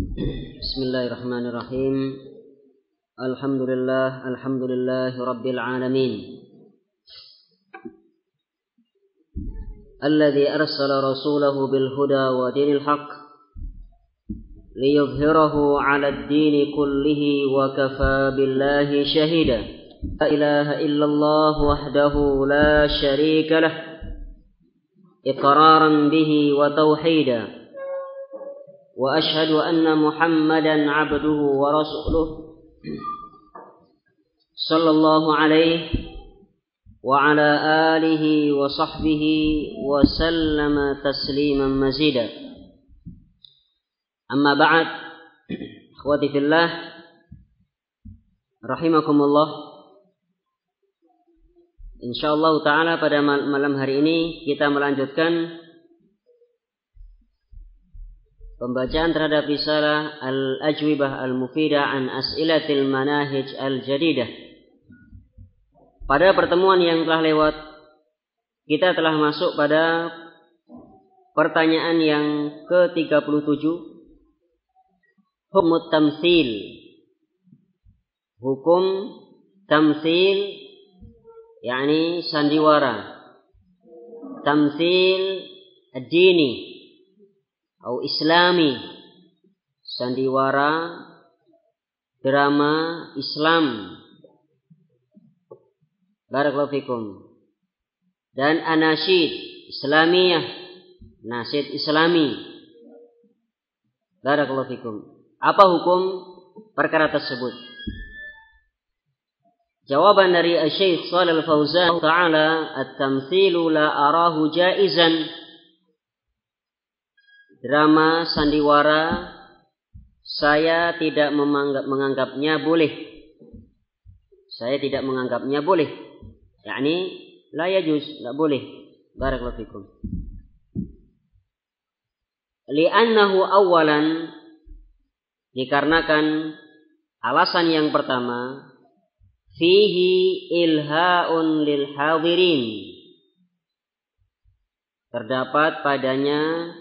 Bismillahirrahmanirrahim. Alhamdulillahi rabbil alamin. Alladzi arsala rasulahu bil huda wa dinil haqq liyudhhirahu 'alad dini kullihi wa kafaa billahi shahida. La ilaha illallah wahdahu la syarika lah. Iqraran bihi wa tauhida. Wa ashhadu anna Muhammadan 'abduhu wa rasuluh. Sallallahu alaihi wa ala alihi wa sahbihi wa sallama tasliman mazida. Amma ba'd. Akhwati fillah, rahimakumullah. Insyaallah taala pada malam hari ini kita melanjutkan pembacaan terhadap risalah Al-Ajwibah Al-Mufidah an As'ilatil Manahij Al-Jadidah. Pada pertemuan yang telah lewat, kita telah masuk pada pertanyaan yang ke-37, hukum tamtsil. Hukum tamtsil yakni sandiwara. Tamtsil ad-dini atau islami, sandiwara drama Islam. Barakallahu fikum. Dan anasyid islamiyah, nasyid islami. Barakallahu fikum. Apa hukum perkara tersebut? Jawaban dari Syekh Shalal Fauzan ta'ala, at-tamtsilu la arahu jaizan. Drama sandiwara saya tidak menganggapnya boleh. Saya tidak menganggapnya boleh. Yakni la yajuz, tidak boleh. Barakallahu fikum. Li'annahu awalan, dikarenakan alasan yang pertama, fihi ilha'un lil hadirin, terdapat padanya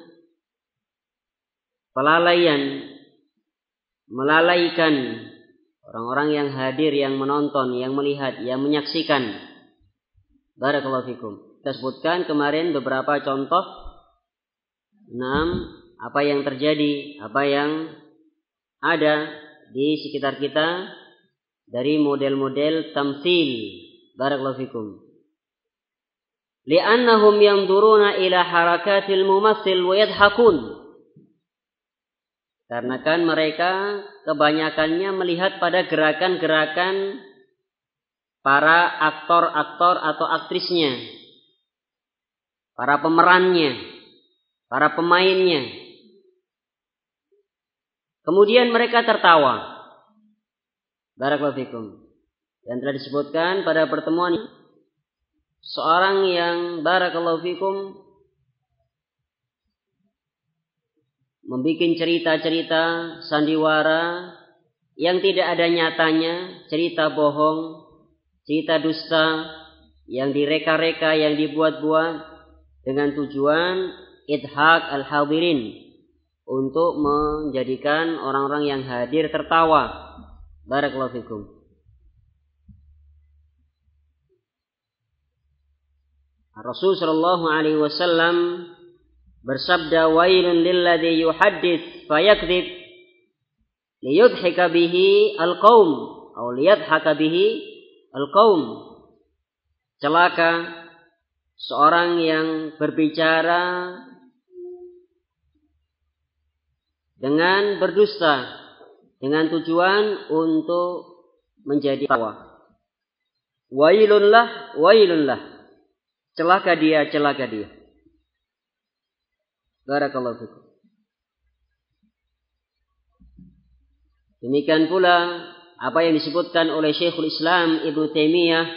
melalaikan orang-orang yang hadir, yang menonton, yang melihat, yang menyaksikan. Barakallahu fikum. Kita sebutkan kemarin beberapa contoh 6 apa yang terjadi, apa yang ada di sekitar kita dari model-model tamtsil. Barakallahu fikum. Li'annahum yanzuruna ila harakatil mumassil wa yadhakun. Karena kan mereka kebanyakannya melihat pada gerakan-gerakan para aktor-aktor atau aktrisnya, para pemerannya, para pemainnya. Kemudian mereka tertawa. Barakallahu fikum. Dan telah disebutkan pada pertemuan ini, seorang yang barakallahu fikum membikin cerita-cerita sandiwara yang tidak ada nyatanya, cerita bohong, cerita dusta yang direka-reka, yang dibuat-buat dengan tujuan idhak al-hadirin, untuk menjadikan orang-orang yang hadir tertawa. Barakallahu fikum. Rasul sallallahu alaihi wasallam bersabda, wailun lilladzi yuhaddits fayakdzib liyudhhika bihi alqaum atau liyadhhaka bihi alqaum. Celaka seorang yang berbicara dengan berdusta dengan tujuan untuk menjadi tawa. Wailunlah, wailunlah. Celaka dia, celaka dia. Barakallahu fikum. Demikian pula apa yang disebutkan oleh Syekhul Islam Ibnu Taimiyah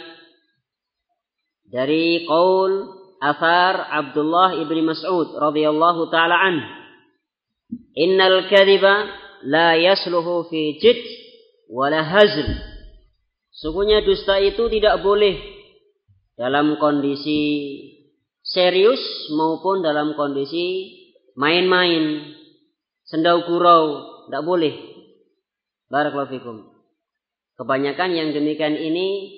dari qaul athar Abdullah ibn Mas'ud radhiyallahu taala an. Innal kadhiba la yasluhu fi jid wala hazl. Sungguhnya dusta itu tidak boleh dalam kondisi serius maupun dalam kondisi main-main, sendau gurau. tidak boleh. Barakallahu fikum. Kebanyakan yang demikian ini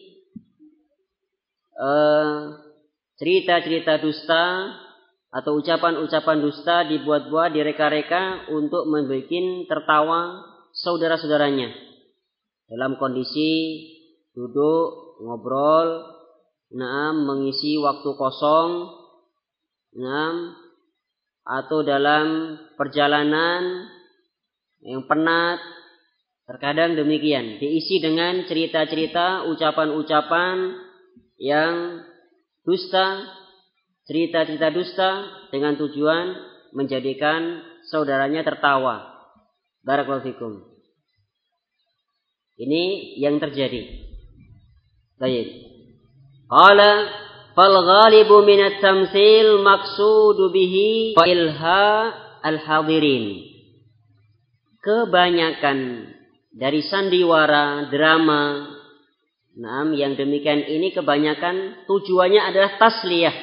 cerita-cerita dusta atau ucapan-ucapan dusta dibuat-buat, direka-reka untuk membuat tertawa saudara-saudaranya dalam kondisi duduk ngobrol, mengisi waktu kosong, atau dalam perjalanan yang penat. Terkadang demikian, diisi dengan cerita-cerita, ucapan-ucapan yang dusta, cerita-cerita dusta dengan tujuan menjadikan saudaranya tertawa. Barakallahu fikum. Ini yang terjadi. Baik. Qala fal ghalibu min at-tamtsil maqsudu bihi wa ilha al-hadirin. Kebanyakan dari sandiwara, drama, yang demikian ini kebanyakan tujuannya adalah tasliyah.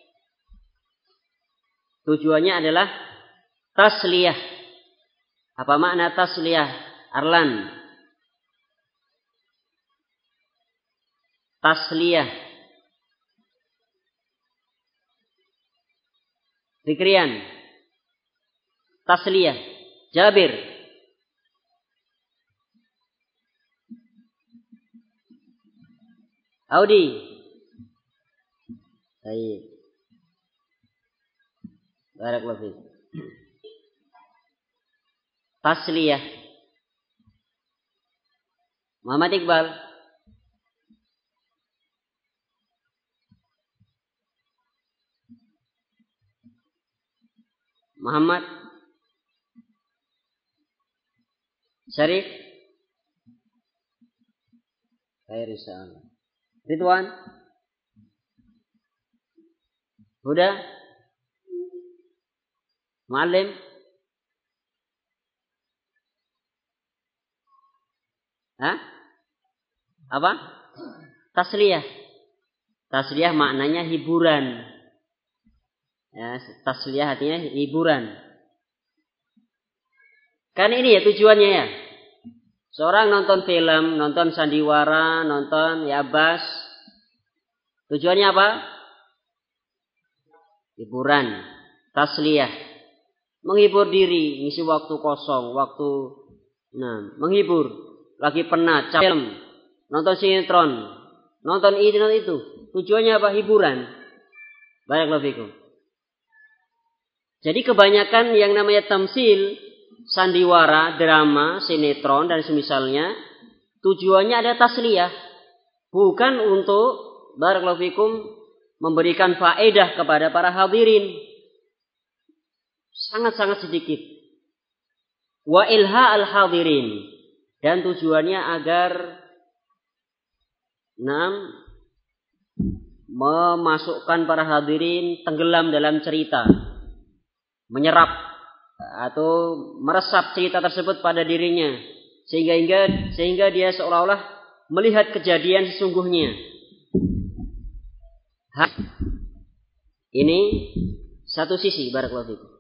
Tujuannya adalah tasliyah. Apa makna tasliyah? Arlan. Tasliyah. Fikrian. Tasliyah. Jabir. Audi. Baik. Barakallahu fiik. Tasliyah. Muhammad Iqbal. Muhammad Syarif. Khairisan. Ridwan. Huda. Muallim. Apa? Tasliyah. Tasliyah maknanya hiburan. Ya, tasliyah artinya hiburan. Kan ini ya tujuannya ya. Seorang nonton film, nonton sandiwara, nonton Abbas. Tujuannya apa? Hiburan, tasliyah. Menghibur diri, ngisi waktu kosong, menghibur. Lagi penat, film, nonton sinetron, nonton ini, nonton itu. Tujuannya apa? Hiburan. Barakallahu fikum. Jadi kebanyakan yang namanya tamsil, sandiwara, drama, sinetron dan semisalnya tujuannya ada tasliyah, bukan untuk barakallahu fikum memberikan faedah kepada para hadirin. Sangat-sangat sedikit. Wa ilha al-hadirin, dan tujuannya agar memasukkan para hadirin tenggelam dalam cerita, menyerap atau meresap cerita tersebut pada dirinya sehingga dia seolah-olah melihat kejadian sesungguhnya. Ini satu sisi barakallahu fikum.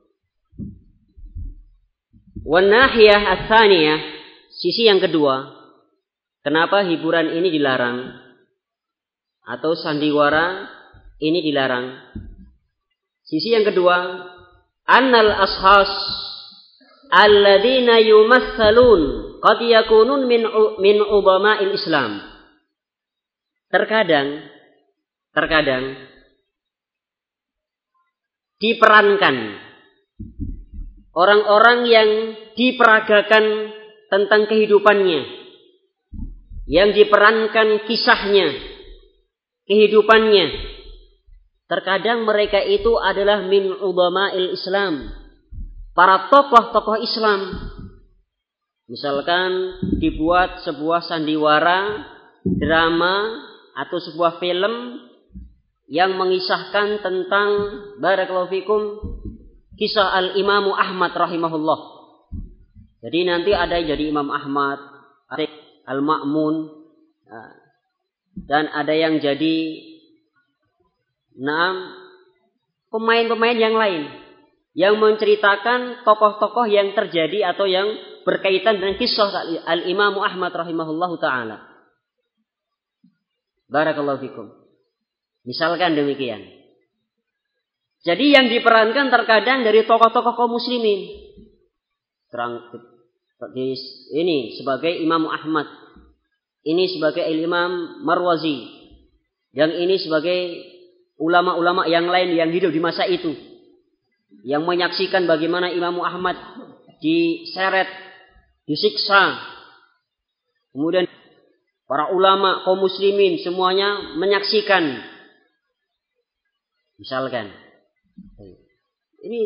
Wan nahiyah ats-tsaniyah, sisi yang kedua, kenapa hiburan ini dilarang atau sandiwara ini dilarang? Sisi yang kedua, annal ashas alladzina yumassalun qad yakunun min ubama'il Islam. Terkadang diperankan orang-orang yang diperagakan tentang kehidupannya, yang diperankan kisahnya, kehidupannya. Terkadang mereka itu adalah min ubama'il Islam, para tokoh-tokoh Islam. Misalkan dibuat sebuah sandiwara, drama atau sebuah film yang mengisahkan tentang barakallahu fikum kisah Al-Imamu Ahmad rahimahullah. Jadi nanti ada yang jadi Imam Ahmad, ada Al-Ma'mun, dan ada yang jadi pemain-pemain yang lain yang menceritakan tokoh-tokoh yang terjadi atau yang berkaitan dengan kisah Al-Imam Ahmad rahimahullahu ta'ala. Barakallahu fikum. Misalkan demikian. Jadi yang diperankan terkadang dari tokoh-tokoh kaum muslimin. Ini sebagai Imam Ahmad. Ini sebagai Imam Marwazi. Yang ini sebagai ulama-ulama yang lain yang hidup di masa itu. Yang menyaksikan bagaimana Imam Ahmad diseret, disiksa. Kemudian para ulama kaum muslimin semuanya menyaksikan. Misalkan ini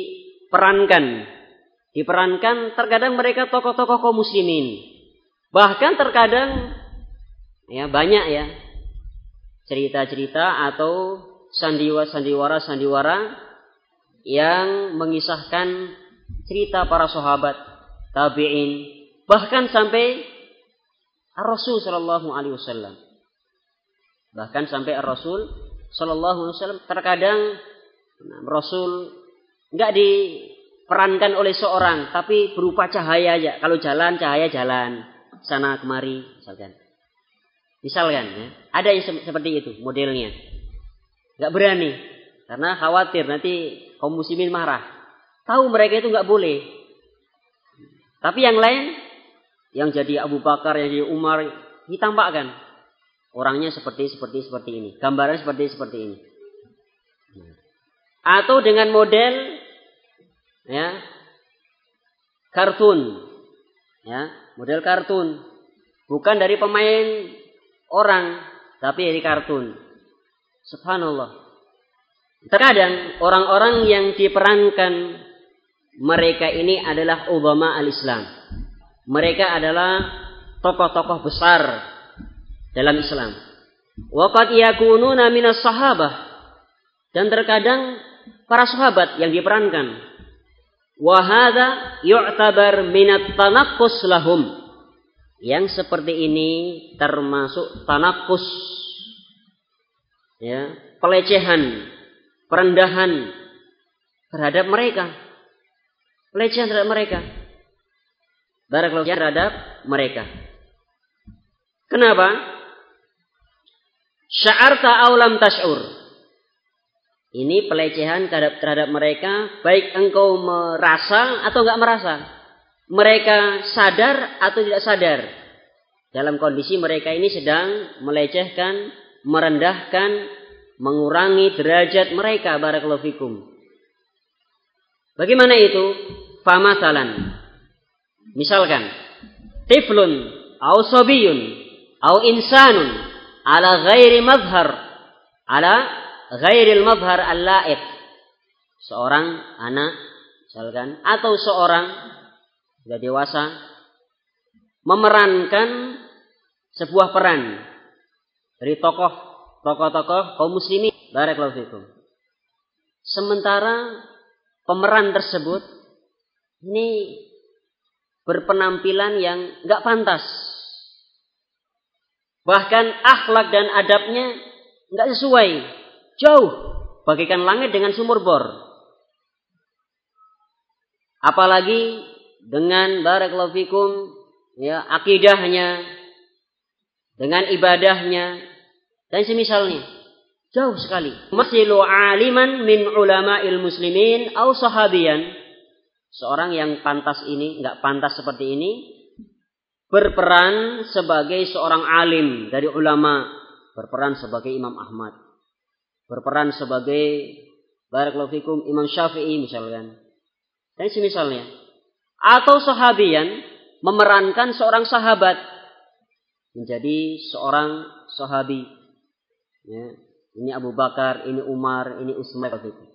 diperankan terkadang mereka tokoh-tokoh kaum muslimin. Bahkan terkadang ya banyak ya cerita-cerita atau sandiwara yang mengisahkan cerita para sahabat, tabi'in, bahkan sampai Rasul sallallahu alaihi wasallam. Bahkan sampai Rasul sallallahu alaihi wasallam terkadang Rasul enggak diperankan oleh seorang, tapi berupa cahaya aja. Kalau jalan, cahaya jalan sana kemari misalkan ya. Ada yang seperti itu modelnya. Enggak berani karena khawatir nanti kaum muslimin marah. Tahu mereka itu enggak boleh. Tapi yang lain yang jadi Abu Bakar, yang jadi Umar ditampakkan orangnya seperti ini, gambaran seperti ini. Atau dengan model ya kartun. Ya, model kartun. Bukan dari pemain orang, tapi dari kartun. Subhanallah. Terkadang orang-orang yang diperankan mereka ini adalah ulama al-Islam. Mereka adalah tokoh-tokoh besar dalam Islam. Wa qad yakununa minas sahabah. Dan terkadang para sahabat yang diperankan. Wa hadza yu'tabar minat tanaqqus lahum. Yang seperti ini termasuk tanaqqus. Ya, pelecehan, perendahan terhadap mereka. Pelecehan terhadap mereka. Barakallahu terhadap mereka. Kenapa? Sya'arta aw lam tash'ur. Ini pelecehan terhadap mereka, baik engkau merasa atau enggak merasa. Mereka sadar atau tidak sadar. Dalam kondisi mereka ini sedang melecehkan, merendahkan, mengurangi derajat mereka. Barakallahu fikum. Bagaimana itu? Famasalan. Misalkan, tiflun, au sobiyun, au insanun, ala ghairi mazhar, ala ghairil mazhar al-la'iq. Seorang anak, misalkan, atau seorang sudah dewasa, memerankan sebuah peran dari tokoh-tokoh kaum muslimin. Barakallahu fikum. Sementara pemeran tersebut ini berpenampilan yang enggak pantas. Bahkan akhlak dan adabnya enggak sesuai. Jauh bagaikan langit dengan sumur bor. Apalagi dengan barakallahu fikum ya akidahnya, dengan ibadahnya dan semisalnya. Jauh sekali. Masilu aliman min ulama'il muslimin au sahabiyan. Seorang yang pantas ini, enggak pantas seperti ini, berperan sebagai seorang alim dari ulama, berperan sebagai Imam Ahmad, berperan sebagai barakallahu fikum Imam Syafi'i misalkan. Dan semisalnya. Atau sahabian memerankan seorang sahabat menjadi seorang sahabi. Ya, ini Abu Bakar, ini Umar, ini Utsman.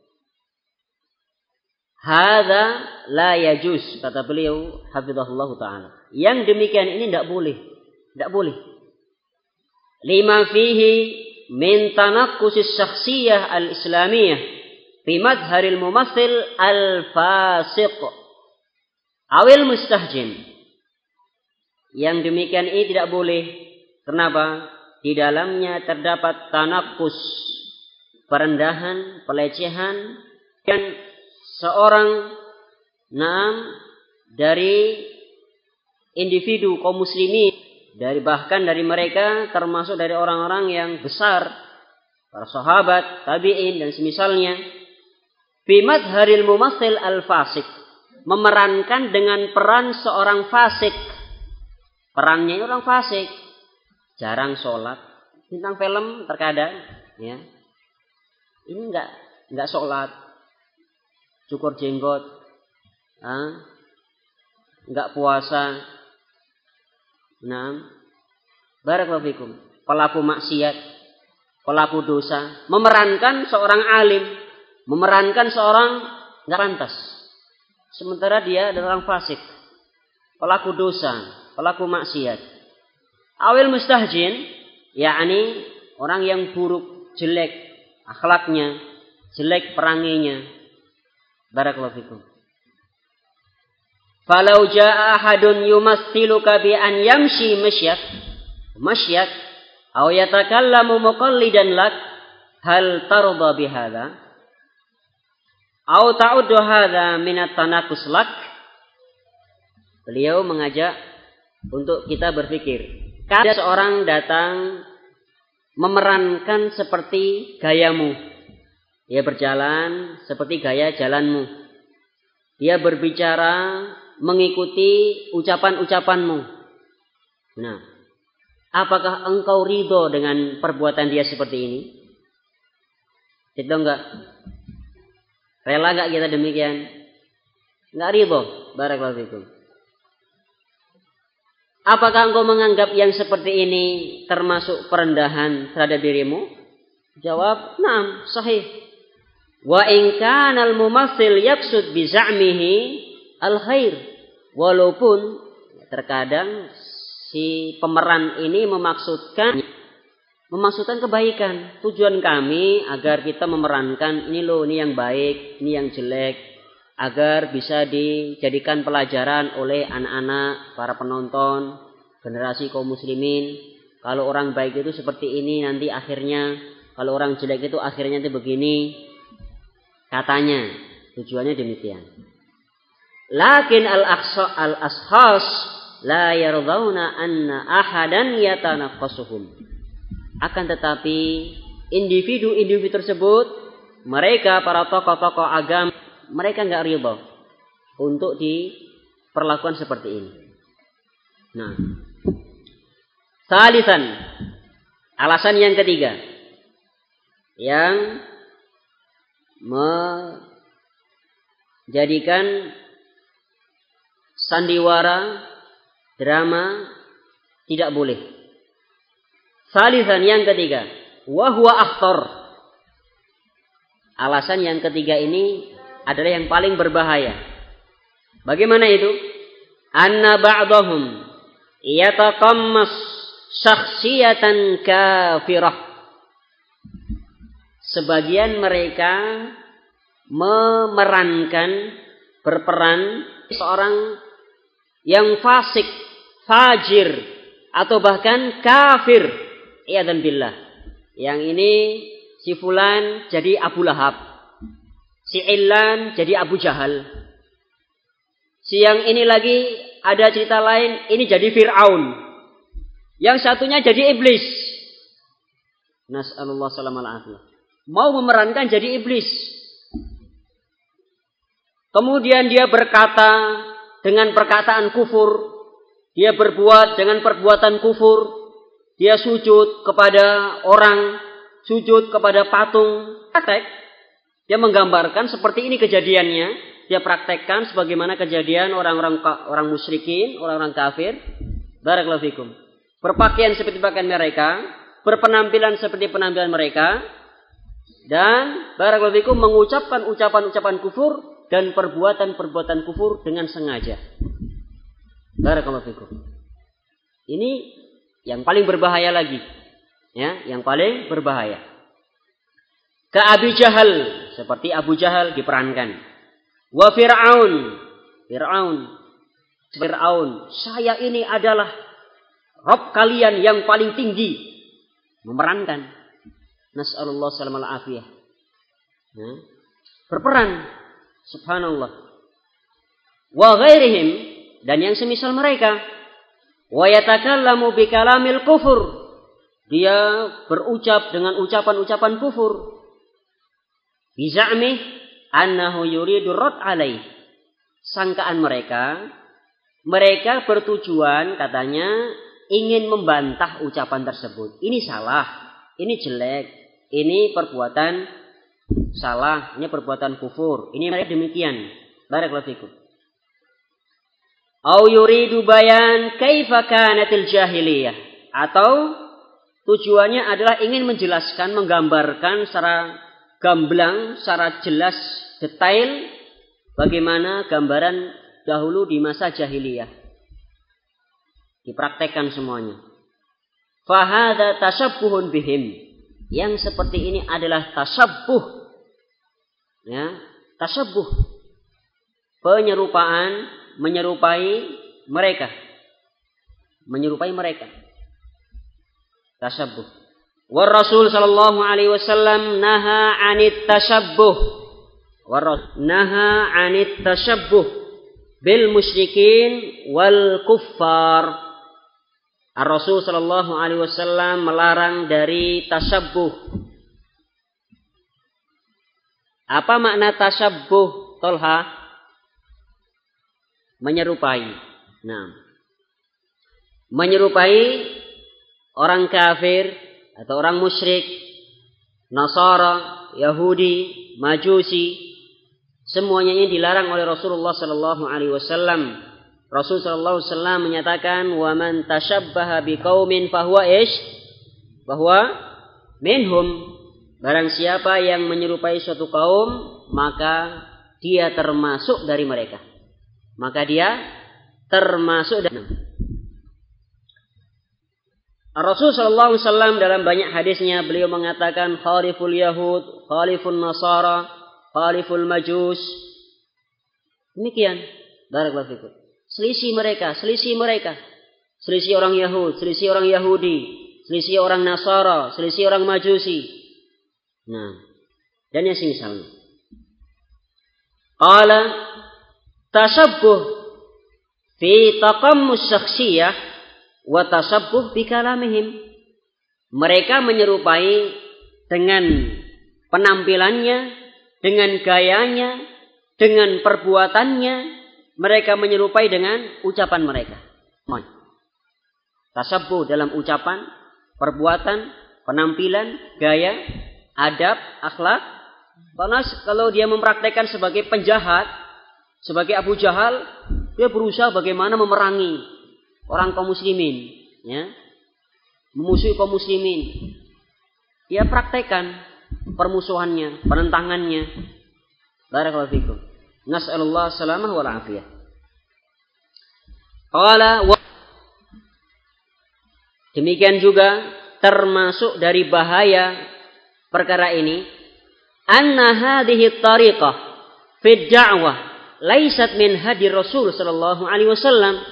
Hadza la yajuz, kata beliau hafizahullah taala. Yang demikian ini tidak boleh. Tidak boleh. Lima fihi min tanaqqusis syakhsiyah al-islamiyah fi madharil mumassil al-fasiq awil mustahjim. Yang demikian ini tidak boleh. Kenapa? Di dalamnya terdapat tanaqqus, perendahan, pelecehan dan seorang dari individu kaum muslimin, bahkan dari mereka termasuk dari orang-orang yang besar, para sahabat, tabi'in dan semisalnya, fi madharil mumassil al-fasik, memerankan dengan peran seorang fasik. Perannya orang fasik, jarang sholat, bintang film terkadang, ya. Ini enggak sholat, cukur jenggot, enggak puasa. Nah, barakallahu fikum. Pelaku maksiat, pelaku dosa, memerankan seorang alim, memerankan seorang enggak pantas. Sementara dia adalah orang fasik, pelaku dosa, pelaku maksiat. Awil mustahjin, yakni orang yang buruk, jelek akhlaknya, jelek peranginya. Barakallahu fikum. Falau jaa ahadun yumassiluka bi an yamshi masyak aw yatakallamu muqallidan lak hal tarda bihadza aw ta'uddu hadza min at-tanaqus lak. Beliau mengajak untuk kita berpikir. Ada seorang datang memerankan seperti gayamu. Dia berjalan seperti gaya jalanmu. Dia berbicara mengikuti ucapan-ucapanmu. Nah, apakah engkau ridho dengan perbuatan dia seperti ini? Ridho enggak? Rela enggak kita demikian? Enggak ridho. Barakallahu fikum. Apakah engkau menganggap yang seperti ini termasuk perendahan terhadap dirimu? Jawab, "Naam, sahih." Wa in kana al-mumassil yaqsud bi za'mihi al-khair. Walaupun terkadang si pemeran ini memaksudkan kebaikan. Tujuan kami agar kita memerankan ini loh, ini yang baik, ini yang jelek, agar bisa dijadikan pelajaran oleh anak-anak, para penonton, generasi kaum muslimin. Kalau orang baik itu seperti ini nanti akhirnya, kalau orang jelek itu akhirnya itu begini. Katanya, tujuannya demikian. Lakin al-ashas la yardawna anna ahadan yatanaqqasuhum. Akan tetapi individu-individu tersebut, mereka para tokoh-tokoh agama, mereka enggak ridha untuk diperlakukan seperti ini. Nah, salisan, alasan yang ketiga yang menjadikan sandiwara drama tidak boleh. Salisan yang ketiga, wa huwa akhtar. Alasan yang ketiga ini adalah yang paling berbahaya. Bagaimana itu? Anna ba'dahum yataqammas syakhsiyatan kafirah. Sebagian mereka berperan seorang yang fasik, fajir, atau bahkan kafir. Iyadzan billah. Yang ini si fulan jadi Abu Lahab, si Ilan jadi Abu Jahal. Si yang ini lagi ada cerita lain, ini jadi Fir'aun. Yang satunya jadi iblis. Nas'alullah salamal afiyah. Mau memerankan jadi iblis. Kemudian dia berkata dengan perkataan kufur. Dia berbuat dengan perbuatan kufur. Dia sujud kepada orang, sujud kepada patung. Praktek. Dia menggambarkan seperti ini kejadiannya. Dia praktekkan sebagaimana kejadian orang musyrikin, orang-orang kafir. Barakallahu fikum. Berpakaian seperti pakaian mereka, berpenampilan seperti penampilan mereka, dan barakallahu fikum mengucapkan ucapan-ucapan kufur dan perbuatan-perbuatan kufur dengan sengaja. Barakallahu fikum. Ini yang paling berbahaya lagi. Ya, yang paling berbahaya. Ke Abu Jahal, seperti Abu Jahal diperankan. Wa Fir'aun, saya ini adalah Rabb kalian yang paling tinggi. Memerankan. Nas'alullah salamal afiyah. Berperan. Subhanallah. Wa ghairihim, dan yang semisal mereka. Wa yatakallamu bi kalamil kufur. Dia berucap dengan ucapan-ucapan kufur. Bi za'mih annahu yuridu rad alaih. Sangkaan mereka bertujuan katanya ingin membantah ucapan tersebut. Ini salah, ini jelek, ini perbuatan salah, ini perbuatan kufur. Ini mereka demikian. Barakallahu fikum. Au yuridu bayan kaifa kanatil jahiliyah, atau tujuannya adalah ingin menjelaskan, menggambarkan secara gamblang, secara jelas, detail bagaimana gambaran dahulu di masa jahiliyah. Dipraktekkan semuanya. Fahadha tashabbuhun bihim. Yang seperti ini adalah tashabbuh. Ya, tashabbuh. Penyerupaan, menyerupai mereka. Tashabbuh. Wa Rasul sallallahu alaihi wasallam naha 'anit tashabbuh. Naha 'anit tashabbuh bil musyrikin wal kuffar. Ar-Rasul sallallahu alaihi wasallam melarang dari tashabbuh. Apa makna tashabbuh, Tolha? Menyerupai. Nah, menyerupai orang kafir atau orang musyrik, Nasara, Yahudi, Majusi, semuanya ini dilarang oleh Rasulullah sallallahu alaihi wasallam. Rasul sallallahu alaihi wasallam menyatakan, "Wa man tashabbaha biqaumin fahuwa ish?" Bahwa minhum, barang siapa yang menyerupai suatu kaum, maka dia termasuk dari mereka. Rasul sallallahu alaihi wasallam dalam banyak hadisnya beliau mengatakan khaliful yahud, khalifun nasara, khaliful majus. Demikian. Barakallahu fikum. Selisih mereka. Selisih orang Yahud, selisih orang Yahudi, selisih orang Nasara, selisih orang Majusi. Nah, dan yang semisalnya. Qala tashabbuh fi taqammus syakhsiyah wa tashabbuh bi kalamihim. Mereka menyerupai dengan penampilannya, dengan gayanya, dengan perbuatannya. Mereka menyerupai dengan ucapan mereka. Tashabbuh dalam ucapan, perbuatan, penampilan, gaya, adab, akhlak. Karena kalau dia mempraktekkan sebagai penjahat, sebagai Abu Jahal, dia berusaha bagaimana memerangi orang kaum muslimin, ya, memusuhi kaum muslimin. Dia praktekkan permusuhannya, penentangannya. Barakallahu fikum. Nas'alullah salamah wal afiyah. Demikian juga termasuk dari bahaya perkara ini, anna hadhihi tariqah fi da'wah laisat min hadi Rasul sallallahu alaihi wasallam.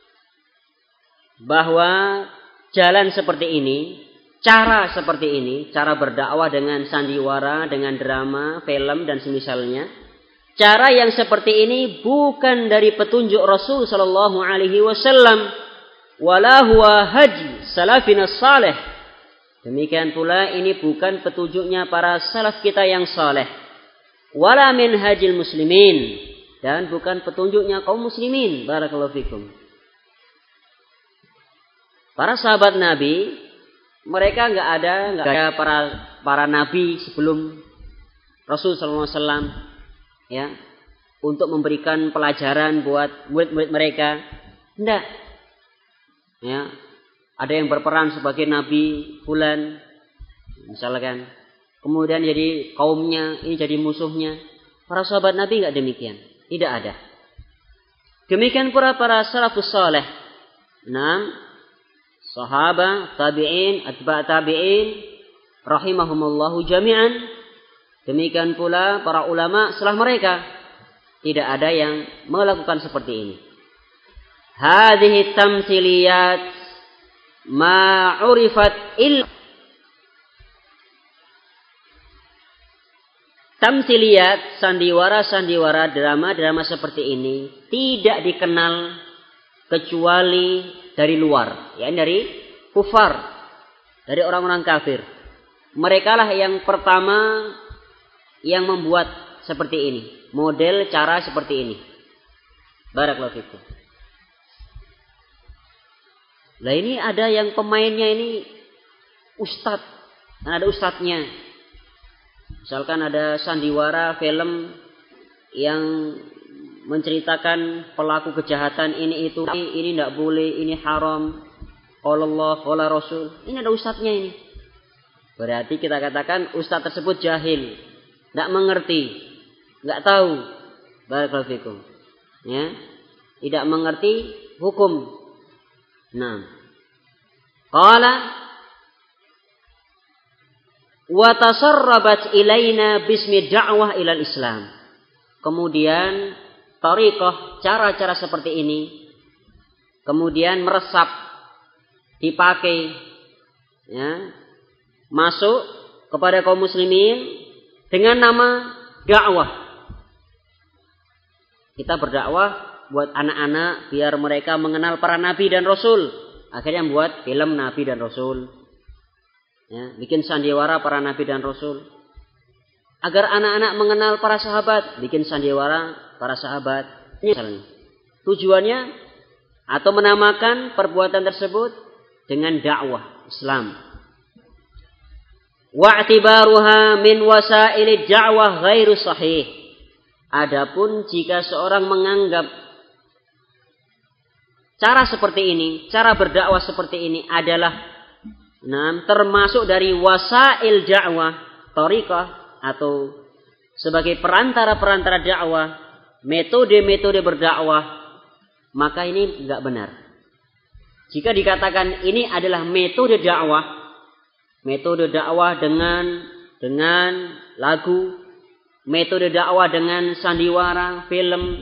Bahwa jalan seperti ini, cara seperti ini, cara berdakwah dengan sandiwara, dengan drama, film dan semisalnya, cara yang seperti ini bukan dari petunjuk Rasul sallallahu alaihi wasallam, wala huwa haji salafina salih. Demikian pula ini bukan petunjuknya para salaf kita yang saleh. Wala min hajil muslimin, dan bukan petunjuknya kaum muslimin. Barakallahu fikum. Para sahabat Nabi, mereka enggak ada para nabi sebelum Rasul sallallahu alaihi wasallam, ya, untuk memberikan pelajaran buat murid-murid mereka. Tidak. Ya, ada yang berperan sebagai nabi fulan, misalkan. Kemudian jadi kaumnya, ini jadi musuhnya. Para sahabat Nabi enggak demikian. Tidak ada. Demikian pula para salafus saleh. 6 sahabat, tabi'in, atba' tabi'in rahimahumullahu jami'an. Demikian pula para ulama setelah mereka. Tidak ada yang melakukan seperti ini. Hadhihi tamtsiliyat ma 'urifat tamtsiliyat, sandiwara-sandiwara, drama-drama seperti ini tidak dikenal kecuali dari luar, yakni dari kufar, dari orang-orang kafir. Mereka lah yang pertama yang membuat seperti ini, model cara seperti ini. Barakallahu fikum. Lah ini ada yang pemainnya ini ustadz, ada ustadznya. Misalkan ada sandiwara film yang menceritakan pelaku kejahatan ini itu, ini tidak boleh, ini haram, qala Allah, qala Rasul. Ini ada ustadznya ini. Berarti kita katakan ustadz tersebut jahil, tidak mengerti, tidak tahu. Barakallahu fikum. Ya, tidak mengerti hukum. Nah, qala wa tasarrabat ilaina bismi da'wah ilal Islam. Kemudian thariqah, cara-cara seperti ini kemudian meresap, dipakai, ya, masuk kepada kaum muslimin dengan nama dakwah. Kita berdakwah buat anak-anak biar mereka mengenal para nabi dan rasul. Akhirnya buat film nabi dan rasul. Ya, bikin sandiwara para nabi dan rasul. Agar anak-anak mengenal para sahabat, bikin sandiwara para sahabat. Ini misalnya. Tujuannya atau menamakan perbuatan tersebut dengan dakwah Islam. Wa'tibaruha min wasailid da'wah ghairu sahih. Adapun jika seorang menganggap cara seperti ini, cara berdakwah seperti ini adalah termasuk dari wasail dakwah, thariqah, atau sebagai perantara-perantara dakwah, metode-metode berdakwah, maka ini enggak benar. Jika dikatakan ini adalah metode dakwah dengan lagu, metode dakwah dengan sandiwara, film,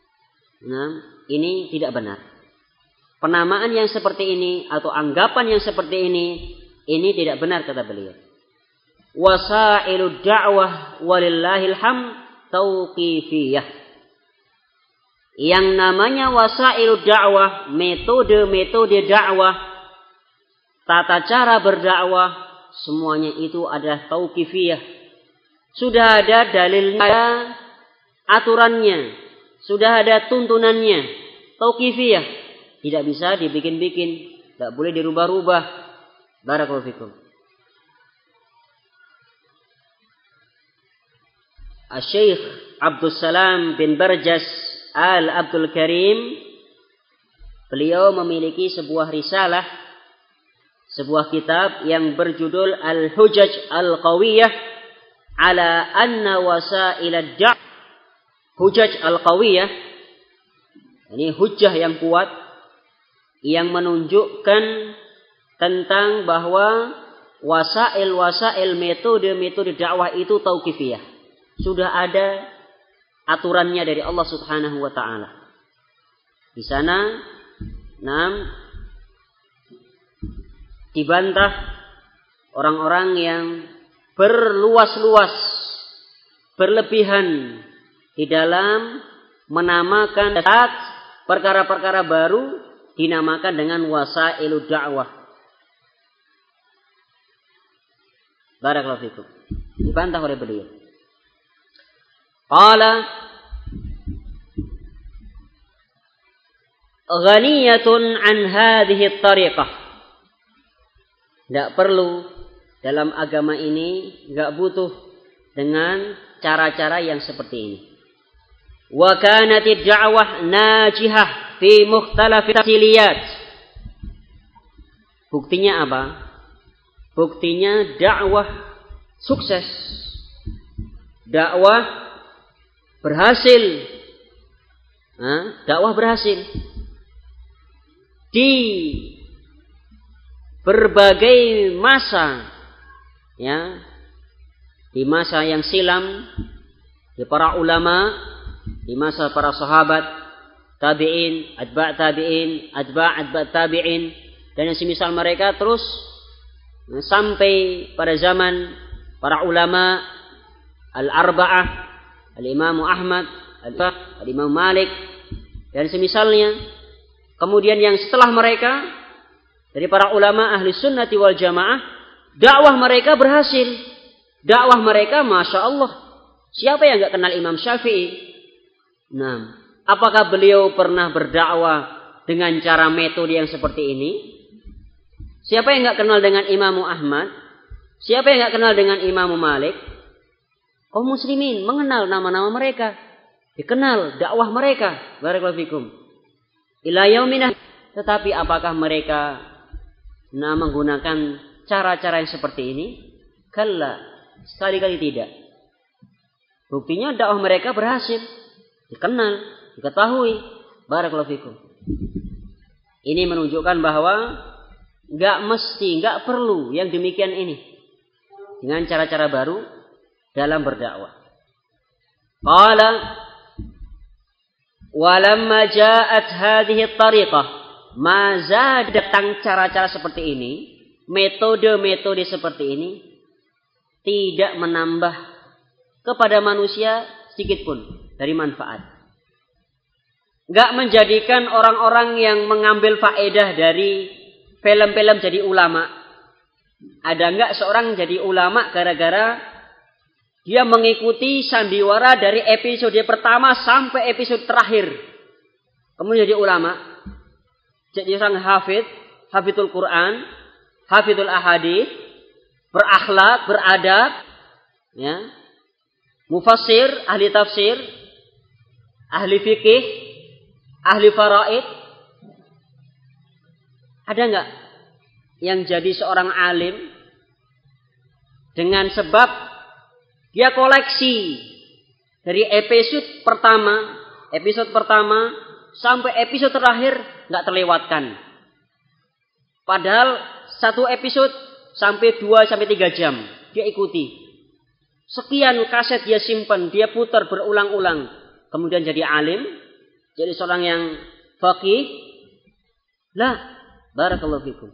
ini tidak benar. Penamaan yang seperti ini atau anggapan yang seperti ini tidak benar kata beliau. Wasailud da'wah walillahil hamd tauqifiyah. Yang namanya wasailud da'wah, metode-metode dakwah, tata cara berdakwah, semuanya itu adalah tauqifiyah. Sudah ada dalilnya, aturannya, sudah ada tuntunannya, tauqifiyah, tidak bisa dibikin-bikin, tidak boleh dirubah-rubah. Barakallahu fikum. Syekh Abdul Salam bin Barjas Al-Abdul Karim, beliau memiliki sebuah risalah, sebuah kitab yang berjudul Al-Hujaj Al-Qawiyah ala anna wasail ad-da' hujaj al-qawiyah, ini hujjah yang kuat yang menunjukkan tentang bahwa wasail metode dakwah itu tauqifiyah. Sudah ada aturannya dari Allah Subhanahu wa taala. Di sana dibantah orang-orang yang berluas-luas, berlebihan di dalam menamakan perkara-perkara baru dinamakan dengan wasailud da'wah. Barakallahu fikum. Dibantah oleh beliau. Qala ghaniyatun an hadhihi at-tariqah. Tidak perlu dalam agama ini, enggak butuh dengan cara-cara yang seperti ini. Wa kanatid da'wah najihah fi mukhtalaf tasiliyat. Buktinya apa? Buktinya dakwah sukses. Dakwah berhasil. Dakwah berhasil di berbagai masa. Ya, di masa yang silam, di para ulama, di masa para sahabat, tabi'in, atba' tabi'in, atba' tabi'in, dan yang semisal mereka, terus sampai pada zaman para ulama al-arba'ah, al-Imam Ahmad, al-Imam Malik, dan semisalnya. kemudian yang setelah mereka dari para ulama ahli sunnati wal jamaah, dakwah mereka berhasil. Dakwah mereka Masya Allah. Siapa yang gak kenal Imam Syafi'i? Nah, apakah beliau pernah berdakwah dengan cara metode yang seperti ini? Siapa yang gak kenal dengan Imam Ahmad? Siapa yang gak kenal dengan Imam Malik? Kaum muslimin mengenal nama-nama mereka. Dikenal dakwah mereka. Barakallahu fikum. Ila yaumina. Tetapi apakah mereka menggunakan cara-cara yang seperti ini? Kalla. Sekali-kali tidak. Buktinya dakwah mereka berhasil. Dikenal, diketahui. Barakallahu fikum. Ini menunjukkan bahwa gak mesti, gak perlu yang demikian ini. Dengan cara-cara baru dalam berdakwah. Qala walamma ja'at hadhihi at-tariqah, ma zada, datang cara-cara seperti ini, metode-metode seperti ini tidak menambah kepada manusia sedikit pun dari manfaat. Enggak menjadikan orang-orang yang mengambil faedah dari film-film jadi ulama. Ada enggak seorang jadi ulama gara-gara dia mengikuti sandiwara dari episode pertama sampai episode terakhir. Kemudian jadi ulama. Jadi seorang hafidul Quran, hafidul ahadits, berakhlak, beradab, ya. Mufassir, ahli tafsir, ahli fikih, ahli faraid. Ada enggak yang jadi seorang alim dengan sebab dia koleksi dari episode pertama sampai episode terakhir enggak terlewatkan. Padahal satu episode sampai 2 sampai 3 jam dia ikuti. Sekian kaset dia simpan, dia putar berulang-ulang. Kemudian jadi alim, jadi seorang yang faqih. Lah, barakallahu fikum.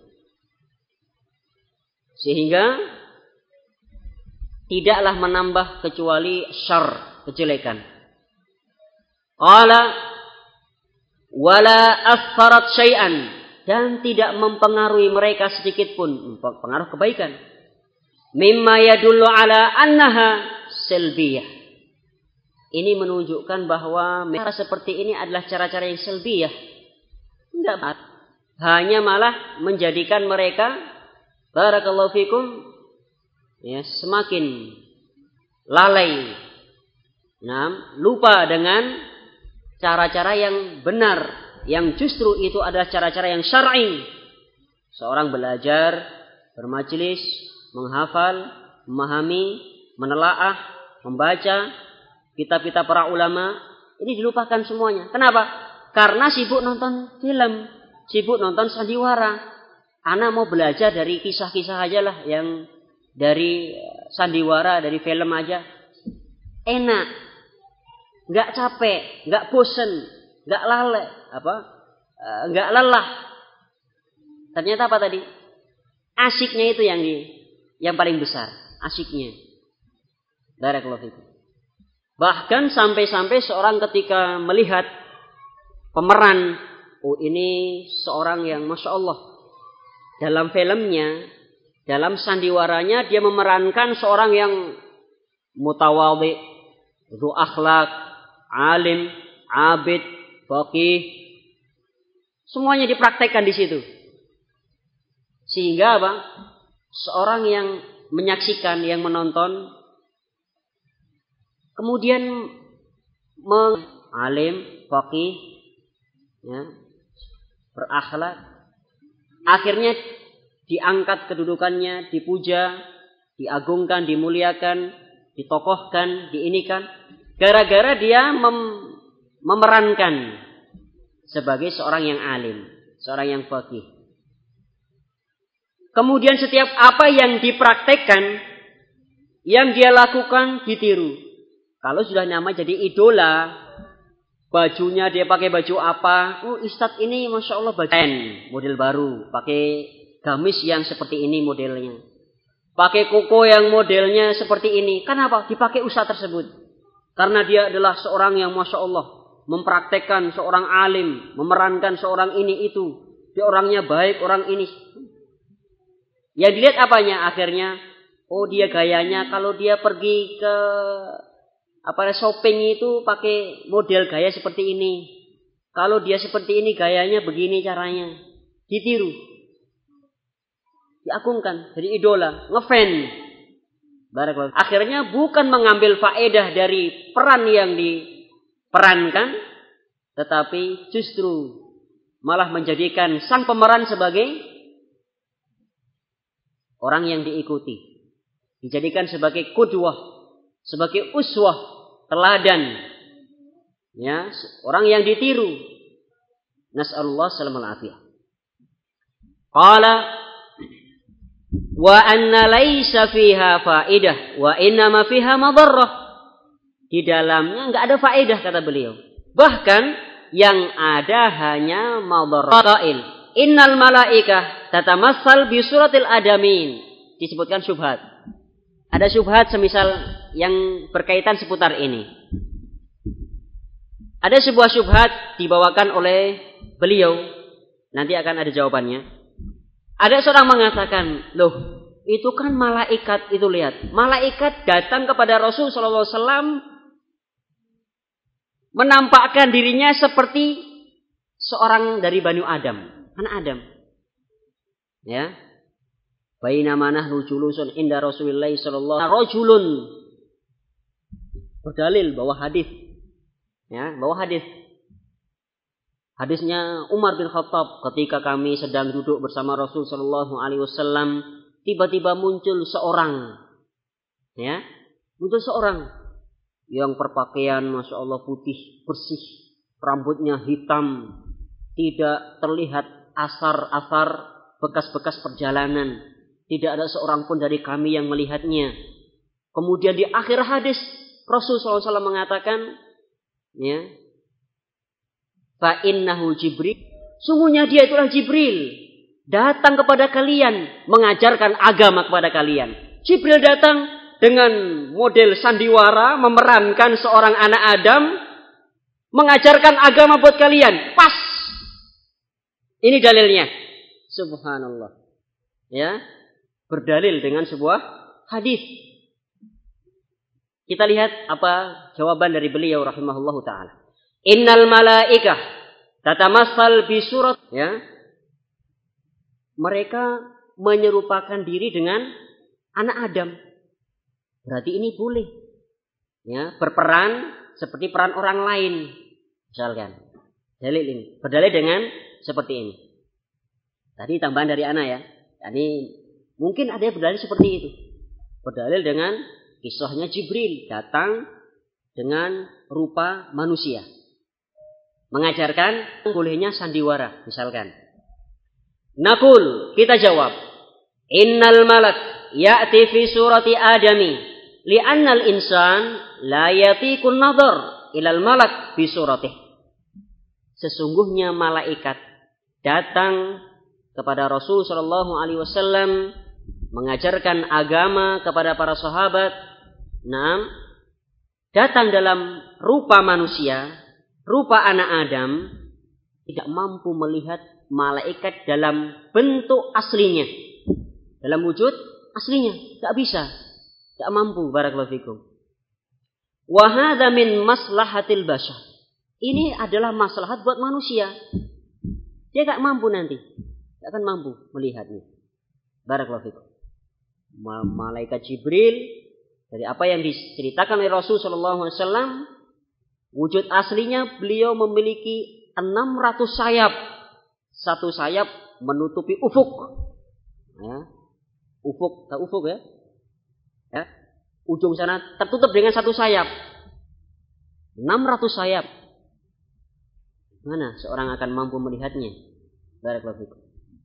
Sehingga tidaklah menambah kecuali syarr, kejelekan. Qala wala asfarat syai'an, dan tidak mempengaruhi mereka sedikit pun, pengaruh kebaikan. Mimma yadullu ala annaha salbiyah. Ini menunjukkan bahwa cara seperti ini adalah cara-cara yang salbiyah. Enggak, hanya malah menjadikan mereka barakallahu fikum ya semakin lalai. Nah, lupa dengan cara-cara yang benar, yang justru itu adalah cara-cara yang syar'i. Seorang belajar, bermajelis, menghafal, memahami, menelaah, membaca kitab-kitab para ulama, ini dilupakan semuanya. Kenapa? Karena sibuk nonton film, sibuk nonton sandiwara. Ana mau belajar dari kisah-kisah aja lah, yang dari sandiwara, dari film aja. Enak, nggak capek, nggak bosen, nggak lalai, nggak lelah. Ternyata apa tadi? Asiknya itu yang paling besar, asiknya. Barakallahu fikum. Bahkan sampai-sampai seorang ketika melihat pemeran, oh ini seorang yang Masya Allah, dalam filmnya, dalam sandiwaranya dia memerankan seorang yang mutawadhi, itu akhlak, alim, abid, faqih, semuanya dipraktekkan di situ. Sehingga apa? Seorang yang menyaksikan, yang menonton, kemudian alim, faqih, ya, berakhlak, akhirnya diangkat kedudukannya, dipuja, diagungkan, dimuliakan, ditokohkan, diinikan, gara-gara dia memerankan sebagai seorang yang alim, seorang yang faqih. Kemudian setiap apa yang dipraktekkan, yang dia lakukan ditiru. Kalau sudah nama jadi idola, bajunya dia pakai baju apa? Oh, ustadz ini Masya Allah baju model baru, pakai gamis yang seperti ini modelnya, pakai koko yang modelnya seperti ini. Kenapa? Dipakai ustadz tersebut. Karena dia adalah seorang yang Masya Allah mempraktekkan seorang alim, memerankan seorang ini itu. Dia orangnya baik, orang ini. Yang dilihat apanya akhirnya? Oh, dia gayanya kalau dia pergi ke shopping itu pakai model gaya seperti ini. Kalau dia seperti ini gayanya begini caranya. Ditiru. Diagungkan, jadi idola, ngefan. Barakallahu. Akhirnya bukan mengambil faedah dari peran yang diperankan, tetapi justru malah menjadikan sang pemeran sebagai orang yang diikuti. Dijadikan sebagai qudwah, sebagai uswah, teladan. Ya, orang yang ditiru. Nas'alullah salamul afiyah. Qala wa anna laisa fiha faidah wa innama fiha madarrah. Di dalamnya enggak ada faedah kata beliau. Bahkan yang ada hanya madarrah. Qail innal malaikah tatamassal bi suratil adamin. Disebutkan syubhat. Ada syubhat semisal yang berkaitan seputar ini. Ada sebuah syubhat dibawakan oleh beliau. Nanti akan ada jawabannya. Ada seorang mengatakan, loh, itu kan malaikat itu lihat. Malaikat datang kepada Rasul sallallahu alaihi wasallam menampakkan dirinya seperti seorang dari Bani Adam, anak Adam. Ya. Bainama nahnu julusun inda Rasulillah sallallahu alaihi wasallam rajulun. Berdalil bahwa hadis. Ya, bahwa hadis. Hadisnya Umar bin Khattab ketika kami sedang duduk bersama Rasul sallallahu alaihi wasallam, tiba-tiba muncul seorang. Ya, muncul seorang yang berpakaian Masya Allah putih bersih, rambutnya hitam, tidak terlihat asar-asar bekas-bekas perjalanan. Tidak ada seorang pun dari kami yang melihatnya. Kemudian di akhir hadis Rasul SAW mengatakan, ya, fa innahu Jibril. Sungguhnya dia itulah Jibril. Datang kepada kalian, mengajarkan agama kepada kalian. Jibril datang dengan model sandiwara, memerankan seorang anak Adam, mengajarkan agama buat kalian. Pas. Ini dalilnya. Subhanallah. Ya. Berdalil dengan sebuah hadis. Kita lihat apa jawaban dari beliau rahimahullahu taala. Innal malaikah tatamassal bi surat, ya. Mereka menyerupakan diri dengan anak Adam. Berarti ini boleh. Ya, berperan seperti peran orang lain. Misalkan. Dalil ini. Berdalil dengan seperti ini. Tadi tambahan dari ana ya. Tadi mungkin ada yang berdalil seperti itu. Berdalil dengan kisahnya Jibril datang dengan rupa manusia. Mengajarkan bolehnya sandiwara misalkan. Naqul, kita jawab. Innal malak ya'ti fi surati adami li'annal insan la yatiqun nadhar ilal malak bi suratih. Sesungguhnya malaikat datang kepada Rasul sallallahu alaihi wasallam mengajarkan agama kepada para sahabat. Nah, datang dalam rupa manusia, rupa anak Adam, tidak mampu melihat malaikat dalam bentuk aslinya, dalam wujud aslinya, tidak bisa, tidak mampu. Barakallahu fikum. Wa hadza min maslahatil bashar. Ini adalah maslahat buat manusia. Dia tidak mampu nanti, tidak akan mampu melihatnya. Barakallahu fikum. Malaikat Jibril dari apa yang diceritakan oleh Rasul sallallahu alaihi wasallam, wujud aslinya beliau memiliki 600 sayap. Satu sayap menutupi ufuk. Ya. Ufuk, tahu ufuk ya? Ya. Ujung sana tertutup dengan satu sayap. 600 sayap. Mana seorang akan mampu melihatnya? Barakallahu fikum.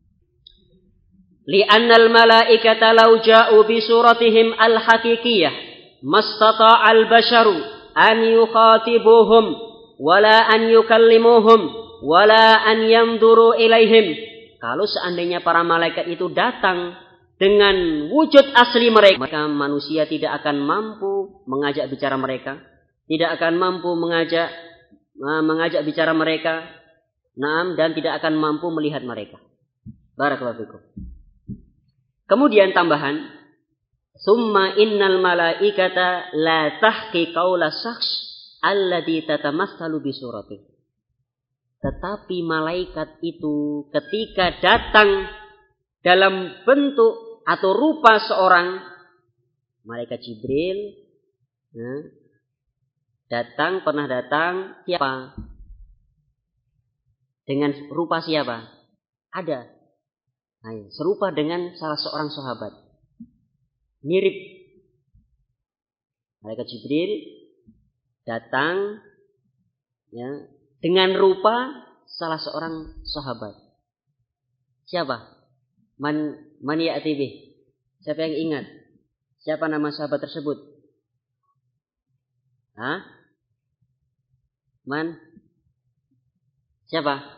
Li'annal malaikata law ja'u bi suratihim al-haqiqiyah mastata'al basharu an yukhatibuhum wala an yukallimuhum wala an yamduru ilaihim. Kalau seandainya para malaikat itu datang dengan wujud asli mereka, maka manusia tidak akan mampu mengajak bicara mereka, tidak akan mampu mengajak mengajak bicara mereka, dan tidak akan mampu melihat mereka. Barakallahu fikum. Kemudian tambahan, summa innal malaikata la tahqi qaula syakhs alladhi tatamassalu bi surati. Tetapi malaikat itu ketika datang dalam bentuk atau rupa seorang, malaikat Jibril pernah datang siapa? Dengan rupa siapa? Ada. Serupa dengan salah seorang sahabat. Mirip. Malaikat Jibril datang dengan rupa salah seorang sahabat. Siapa? Man ya'ti bih. Siapa yang ingat? Siapa nama sahabat tersebut? Man? Siapa?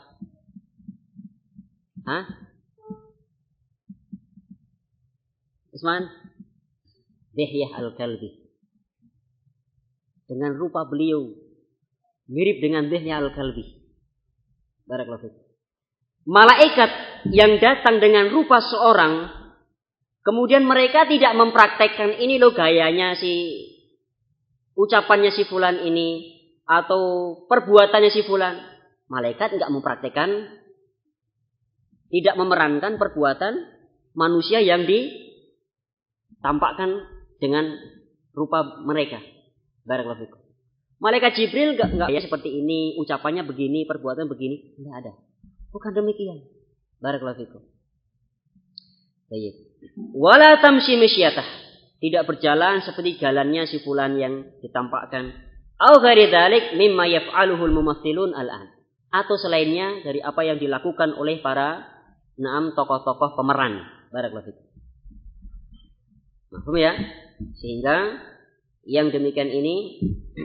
Isman? Dihyah al-Kalbi. Dengan rupa beliau mirip dengan Dihyah al-Kalbi. Barakallahu fiik. Malaikat yang datang dengan rupa seorang, kemudian mereka tidak mempraktekkan ini loh gayanya ucapannya si fulan ini atau perbuatannya si fulan. Malaikat enggak mempraktekkan, tidak memerankan perbuatan manusia yang ditampakkan dengan rupa mereka. Barakallahu fikum. Malaikat Jibril enggak ya seperti ini, ucapannya begini, perbuatan begini, enggak ada. Bukan demikian. Barakallahu fikum. Baik. Wala tamshi misyatah. Tidak berjalan seperti jalannya si fulan yang ditampakkan. Au ghairi dzalik mimma yaf'aluhul mumassilun al'an. Atau selainnya dari apa yang dilakukan oleh para tokoh-tokoh pemeran. Barakallahu fikum. Mahfum ya? Sehingga yang demikian ini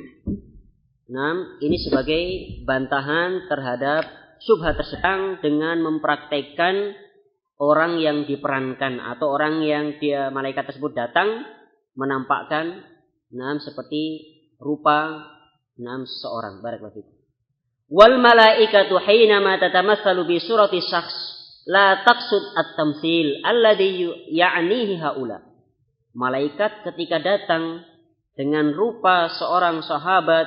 ini sebagai bantahan terhadap syubhat tersebut dengan mempraktekkan orang yang diperankan atau orang yang malaikat tersebut datang menampakkan seperti rupa seorang. Barakallahu fikum. Wal malaikatu hinama tatamassalu bi surati syakhs la taqsud at-tamtsil alladhi ya'nihi haula. Malaikat ketika datang dengan rupa seorang sahabat,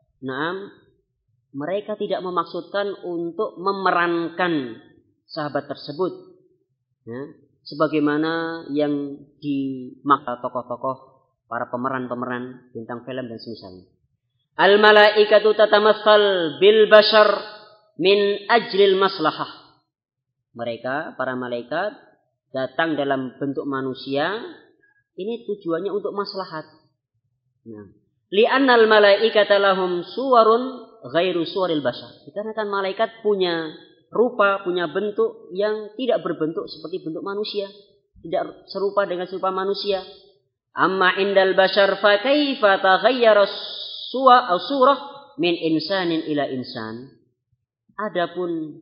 mereka tidak memaksudkan untuk memerankan sahabat tersebut. Sebagaimana yang dimaksud tokoh-tokoh para pemeran-pemeran bintang film dan semisalnya. Al malaikatu tatamassal bil bashar min ajlil maslahah. Mereka para malaikat datang dalam bentuk manusia, ini tujuannya untuk maslahat. Li'annal malaikata lahum suwarun ghairu suwaril bashar. Dikarenakan malaikat punya rupa, punya bentuk yang tidak berbentuk seperti bentuk manusia, tidak serupa dengan serupa manusia. Amma indal bashar fa kaifa taghayyara surah min insanin ila insan. Adapun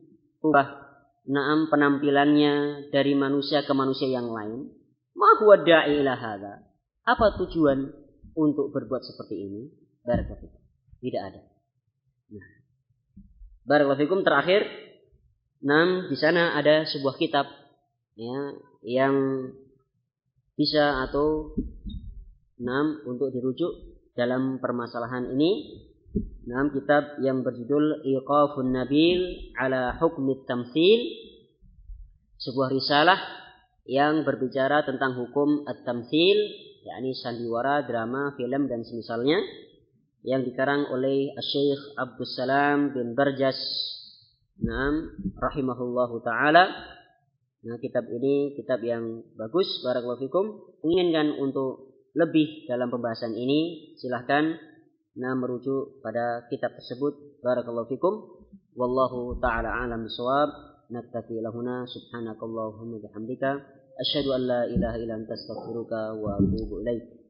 penampilannya dari manusia ke manusia yang lain, ma huwa da'i ila hadza. Apa tujuan untuk berbuat seperti ini? Barakallahu fikum. Tidak ada. Barakallahu fikum. Terakhir, di sana ada sebuah kitab yang bisa atau untuk dirujuk dalam permasalahan ini. Kitab yang berjudul Iqafun Nabil ala Hukmit Tamtsil, sebuah risalah yang berbicara tentang hukum at-tamtsil, yakni sandiwara, drama, film dan semisalnya, yang dikarang oleh Syekh Abdus Salam bin Barjas rahimahullahu taala. Kitab ini kitab yang bagus. Barakallahu fikum. Inginkan untuk lebih dalam pembahasan ini, silahkan merujuk pada kitab tersebut. Barakallahu fikum. Wallahu taala a'lam bishawab. Naktafi lahuna subhanakallahumma bihamdika asyhadu an la ilaha illa anta astaghfiruka wa atubu ilaik.